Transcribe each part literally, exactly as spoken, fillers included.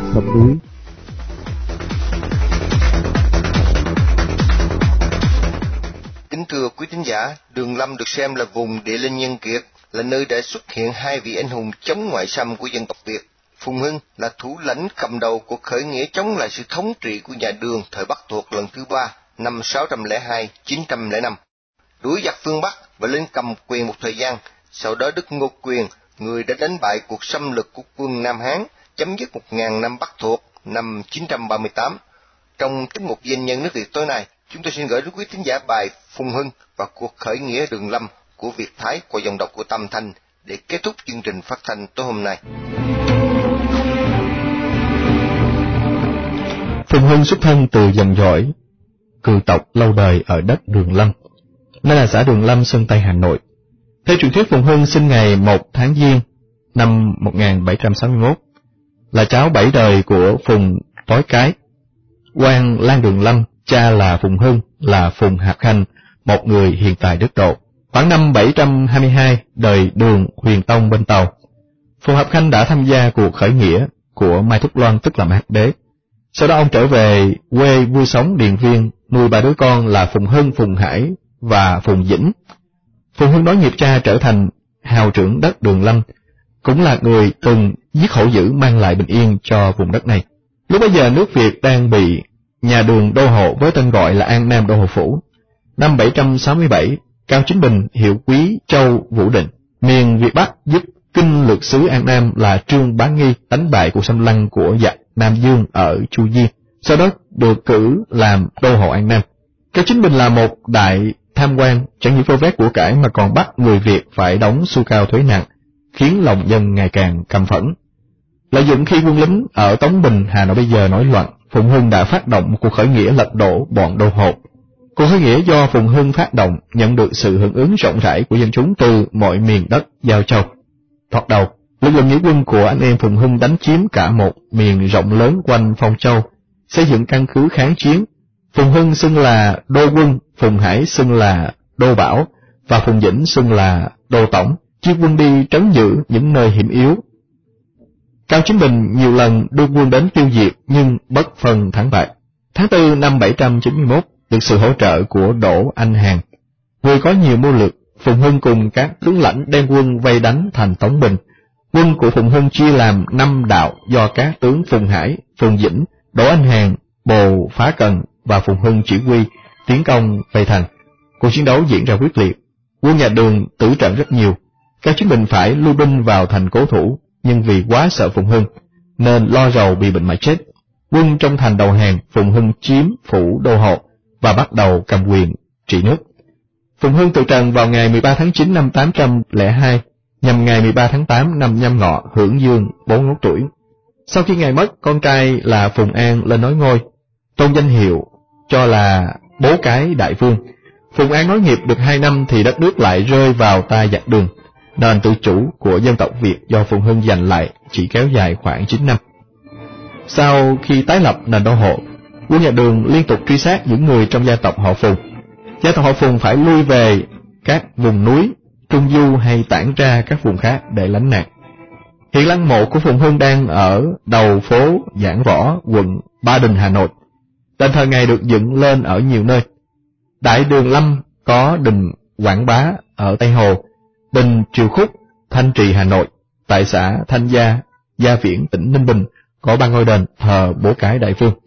sông núi. Kính thưa quý thính giả, Đường Lâm được xem là vùng địa linh nhân kiệt, là nơi đã xuất hiện hai vị anh hùng chống ngoại xâm của dân tộc Việt. Phùng Hưng là thủ lãnh cầm đầu cuộc khởi nghĩa chống lại sự thống trị của nhà Đường thời Bắc thuộc lần thứ ba, năm sáu trăm lẻ hai đến chín trăm lẻ năm. Đuổi giặc phương Bắc và lên cầm quyền một thời gian, sau đó Đức Ngô Quyền, người đã đánh bại cuộc xâm lược của quân Nam Hán, chấm dứt một ngàn năm Bắc thuộc năm chín trăm ba mươi tám. Trong tiết mục Danh nhân nước Việt tối nay, chúng tôi xin gửi đến quý thính giả bài Phùng Hưng và cuộc khởi nghĩa Đường Lâm của Việt Thái qua dòng đọc của Tâm Thanh để kết thúc chương trình phát thanh tối hôm nay. Phùng Hưng xuất thân từ dòng dõi cừu tộc lâu đời ở đất Đường Lâm, nay là xã Đường Lâm, Sơn Tây, Hà Nội. Theo truyền thuyết, Phùng Hưng sinh ngày một tháng Giêng năm một nghìn bảy trăm sáu mươi mốt, là cháu bảy đời của Phùng Tối Cái, quan Lan Đường Lâm. Cha là Phùng Hưng, là Phùng Hạp Khanh, một người hiền tài đức độ. Khoảng năm bảy trăm hai mươi hai, đời Đường Huyền Tông bên Tàu, Phùng Hạp Khanh đã tham gia cuộc khởi nghĩa của Mai Thúc Loan, tức là Mai Hắc Đế. Sau đó ông trở về quê vui sống Điền Viên, nuôi ba đứa con là Phùng Hưng, Phùng Hải và Phùng Dĩnh. Phùng Hưng nối nghiệp cha trở thành hào trưởng đất Đường Lâm, cũng là người từng giết hổ dữ mang lại bình yên cho vùng đất này. Lúc bấy giờ nước Việt đang bị nhà Đường đô hộ với tên gọi là An Nam Đô Hộ Phủ. Năm bảy trăm sáu mươi bảy, Cao Chính Bình hiệu Quý Châu Vũ Định, miền Việt Bắc, giúp kinh lược sứ An Nam là Trương Bá Nghi đánh bại cuộc xâm lăng của giặc Nam Dương ở Chu Diên, sau đó được cử làm đô hộ An Nam. Cao Chính Bình là một đại tham quan, chẳng những vơ vét của cải mà còn bắt người Việt phải đóng xu cao thuế nặng, khiến lòng dân ngày càng căm phẫn. Lợi dụng khi quân lính ở Tống Bình, Hà Nội bây giờ nổi loạn, Phùng Hưng đã phát động một cuộc khởi nghĩa lật đổ bọn đô hộ. Cuộc khởi nghĩa do Phùng Hưng phát động nhận được sự hưởng ứng rộng rãi của dân chúng từ mọi miền đất Giao Châu. Thoạt đầu, lực lượng nghĩa quân của anh em Phùng Hưng đánh chiếm cả một miền rộng lớn quanh Phong Châu, xây dựng căn cứ kháng chiến. Phùng Hưng xưng là đô quân, Phùng Hải xưng là đô bảo và Phùng Dĩnh xưng là đô tổng, chia quân đi trấn giữ những nơi hiểm yếu. Cao Chính Bình nhiều lần đưa quân đến tiêu diệt nhưng bất phân thắng bại. Tháng tư năm bảy trăm chín mươi mốt, được sự hỗ trợ của Đỗ Anh Hàn, người có nhiều mưu lược, Phùng Hưng cùng các tướng lãnh đem quân vây đánh thành Tống Bình. Quân của Phùng Hưng chia làm năm đạo do các tướng Phùng Hải, Phùng Dĩnh, Đỗ Anh Hàn, Bồ Phá Cần và Phùng Hưng chỉ huy tiến công vây thành. Cuộc chiến đấu diễn ra quyết liệt, quân nhà Đường tử trận rất nhiều. Cao Chính Bình phải lui binh vào thành cố thủ, nhưng vì quá sợ Phùng Hưng nên lo rầu bị bệnh mà chết. Quân trong thành đầu hàng, Phùng Hưng chiếm phủ đô hộ và bắt đầu cầm quyền trị nước. Phùng Hưng từ trần vào ngày mười ba tháng chín năm tám trăm lẻ hai, nhằm ngày mười ba tháng tám năm Nhâm Ngọ, hưởng dương bốn mươi mốt tuổi. Sau khi ngài mất, con trai là Phùng An lên nối ngôi, tôn danh hiệu cho là Bố Cái Đại Vương. Phùng An nối nghiệp được hai năm thì đất nước lại rơi vào tay giặc Đường. Nền tự chủ của dân tộc Việt do Phùng Hưng giành lại chỉ kéo dài khoảng chín năm. Sau khi tái lập nền đô hộ, quân nhà Đường liên tục truy sát những người trong gia tộc họ Phùng. Gia tộc họ Phùng phải lui về các vùng núi, trung du hay tản ra các vùng khác để lánh nạn. Hiện lăng mộ của Phùng Hưng đang ở đầu phố Giảng Võ, quận Ba Đình, Hà Nội. Đền thờ ngài được dựng lên ở nhiều nơi. Đại Đường Lâm có đình Quảng Bá ở Tây Hồ, đình Triều Khúc, Thanh Trì, Hà Nội. Tại xã Thanh Gia, Gia Viễn, tỉnh Ninh Bình có ba ngôi đền thờ Bố Cái Đại Vương.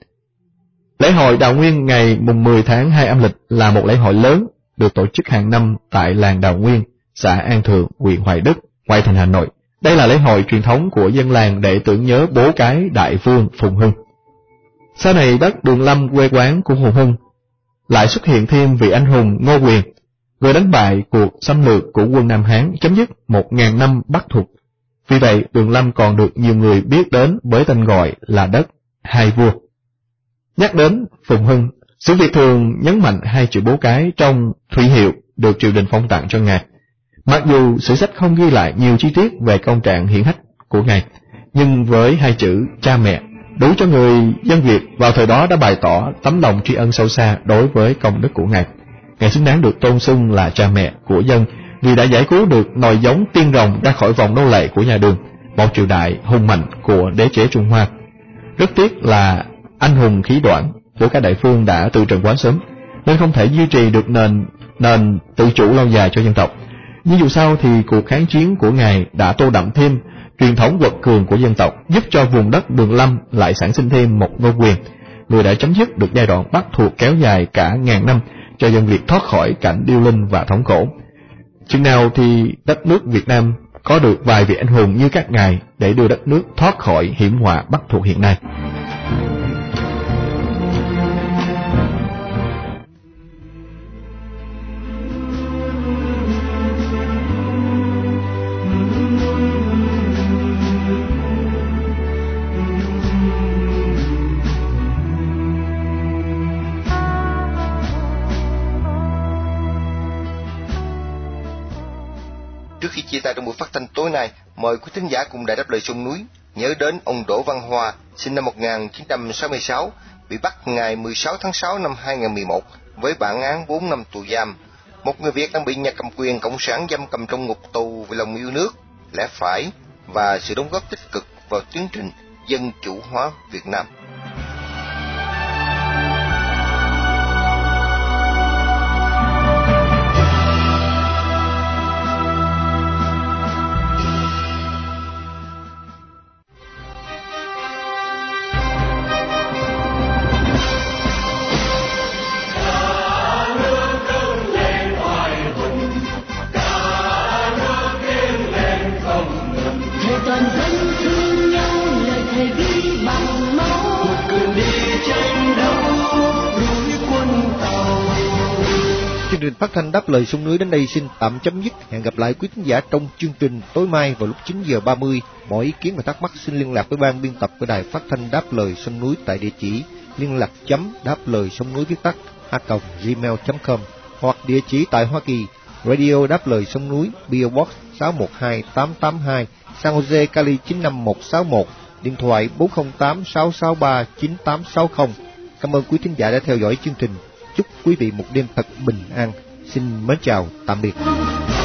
Lễ hội Đào Nguyên ngày mùng mười tháng hai âm lịch là một lễ hội lớn được tổ chức hàng năm tại làng Đào Nguyên, xã An Thượng, huyện Hoài Đức, ngoại thành Hà Nội. Đây là lễ hội truyền thống của dân làng để tưởng nhớ Bố Cái Đại Vương Phùng Hưng. Sau này đất Đường Lâm, quê quán của Phùng Hưng, lại xuất hiện thêm vị anh hùng Ngô Quyền, người đánh bại cuộc xâm lược của quân Nam Hán, chấm dứt một ngàn năm Bắc thuộc. Vì vậy, Đường Lâm còn được nhiều người biết đến với tên gọi là đất Hai Vua. Nhắc đến Phùng Hưng, sử Việt thường nhấn mạnh hai chữ Bố Cái trong thủy hiệu được triều đình phong tặng cho ngài. Mặc dù sử sách không ghi lại nhiều chi tiết về công trạng hiển hách của ngài, nhưng với hai chữ cha mẹ, đủ cho người dân Việt vào thời đó đã bày tỏ tấm lòng tri ân sâu xa đối với công đức của ngài. Ngài xứng đáng được tôn xưng là cha mẹ của dân vì đã giải cứu được nòi giống tiên rồng ra khỏi vòng nô lệ của nhà Đường, một triều đại hùng mạnh của đế chế Trung Hoa. Rất tiếc là anh hùng khí đoạn của các đại phương đã từ trần quá sớm, nên không thể duy trì được nền nền tự chủ lâu dài cho dân tộc. Nhưng dù sao thì cuộc kháng chiến của Ngài đã tô đậm thêm truyền thống quật cường của dân tộc, giúp cho vùng đất Đường Lâm lại sản sinh thêm một Ngô Quyền, người đã chấm dứt được giai đoạn bắt thuộc kéo dài cả ngàn năm, cho dân Việt thoát khỏi cảnh điêu linh và thống khổ. Chừng nào thì đất nước Việt Nam có được vài vị anh hùng như các ngài để đưa đất nước thoát khỏi hiểm họa bắt thuộc hiện nay. Trước khi chia tay trong buổi phát thanh tối nay, mời quý thính giả cùng Đài Đáp Lời Sông Núi nhớ đến ông Đỗ Văn Hoa, sinh năm một nghìn chín trăm sáu mươi sáu, bị bắt ngày mười sáu tháng sáu năm hai nghìn không trăm mười một với bản án bốn năm tù giam. Một người Việt đang bị nhà cầm quyền cộng sản giam cầm trong ngục tù vì lòng yêu nước, lẽ phải và sự đóng góp tích cực vào tiến trình dân chủ hóa Việt Nam. Chương trình phát thanh Đáp Lời Sông Núi đến đây xin tạm chấm dứt. Hẹn gặp lại quý khán giả trong chương trình tối mai vào lúc chín giờ ba mươi. Mọi ý kiến và thắc mắc xin liên lạc với ban biên tập của Đài Phát thanh Đáp Lời Sông Núi tại địa chỉ liên lạc chấm đáp lời sông núi viết tắt a còng gmail chấm com hoặc địa chỉ tại Hoa Kỳ, Radio Đáp Lời Sông Núi, pê ô Box sáu một hai tám tám hai, San Jose, Cali chín năm một sáu một, điện thoại bốn không tám sáu sáu ba chín tám sáu không. Cảm ơn quý thính giả đã theo dõi chương trình. Chúc quý vị một đêm thật bình an. Xin mến chào, tạm biệt.